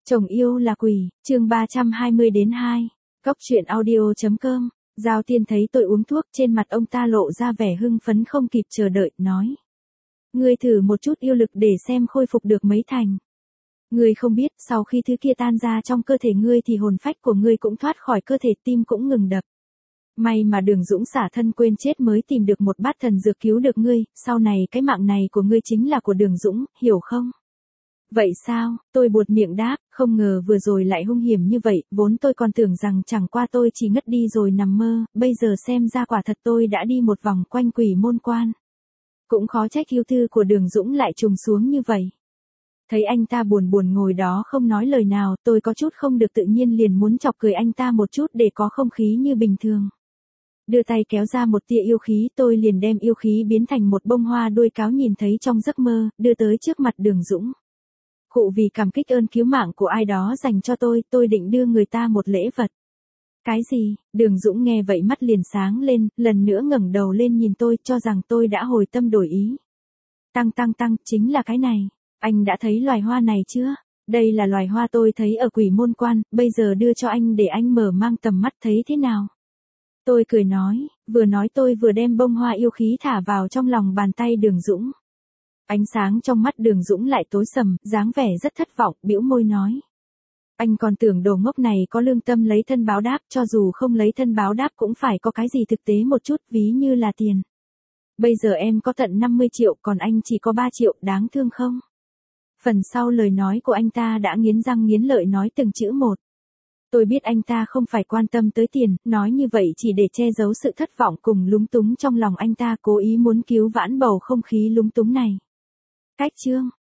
Chồng yêu là quỷ, chương 320-2. Cốc truyện audio.com. Giao Tiên thấy tôi uống thuốc, trên mặt ông ta lộ ra vẻ hưng phấn không kịp chờ đợi, nói. Ngươi thử một chút yêu lực để xem khôi phục được mấy thành. Ngươi không biết, sau khi thứ kia tan ra trong cơ thể ngươi thì hồn phách của ngươi cũng thoát khỏi cơ thể, tim cũng ngừng đập. May mà Đường Dũng xả thân quên chết mới tìm được một bát thần dược cứu được ngươi, sau này cái mạng này của ngươi chính là của Đường Dũng, hiểu không? Vậy sao, tôi buột miệng đáp, không ngờ vừa rồi lại hung hiểm như vậy, vốn tôi còn tưởng rằng chẳng qua tôi chỉ ngất đi rồi nằm mơ, bây giờ xem ra quả thật tôi đã đi một vòng quanh quỷ môn quan. Cũng khó trách yêu thư của Đường Dũng lại trùng xuống như vậy. Thấy anh ta buồn buồn ngồi đó không nói lời nào, tôi có chút không được tự nhiên liền muốn chọc cười anh ta một chút để có không khí như bình thường. Đưa tay kéo ra một tia yêu khí, tôi liền đem yêu khí biến thành một bông hoa đuôi cáo nhìn thấy trong giấc mơ, đưa tới trước mặt Đường Dũng. Khụ vì cảm kích ơn cứu mạng của ai đó dành cho tôi định đưa người ta một lễ vật. Cái gì? Đường Dũng nghe vậy mắt liền sáng lên, lần nữa ngẩng đầu lên nhìn tôi, cho rằng tôi đã hồi tâm đổi ý. Tăng, chính là cái này. Anh đã thấy loài hoa này chưa? Đây là loài hoa tôi thấy ở quỷ môn quan, bây giờ đưa cho anh để anh mở mang tầm mắt thấy thế nào? Tôi cười nói tôi vừa đem bông hoa yêu khí thả vào trong lòng bàn tay Đường Dũng. Ánh sáng trong mắt Đường Dũng lại tối sầm, dáng vẻ rất thất vọng, bĩu môi nói. Anh còn tưởng đồ ngốc này có lương tâm lấy thân báo đáp, cho dù không lấy thân báo đáp cũng phải có cái gì thực tế một chút, ví như là tiền. Bây giờ em có tận 50 triệu, còn anh chỉ có 3 triệu, đáng thương không? Phần sau lời nói của anh ta đã nghiến răng nghiến lợi nói từng chữ một. Tôi biết anh ta không phải quan tâm tới tiền, nói như vậy chỉ để che giấu sự thất vọng cùng lúng túng trong lòng anh ta, cố ý muốn cứu vãn bầu không khí lúng túng này. Cách chương,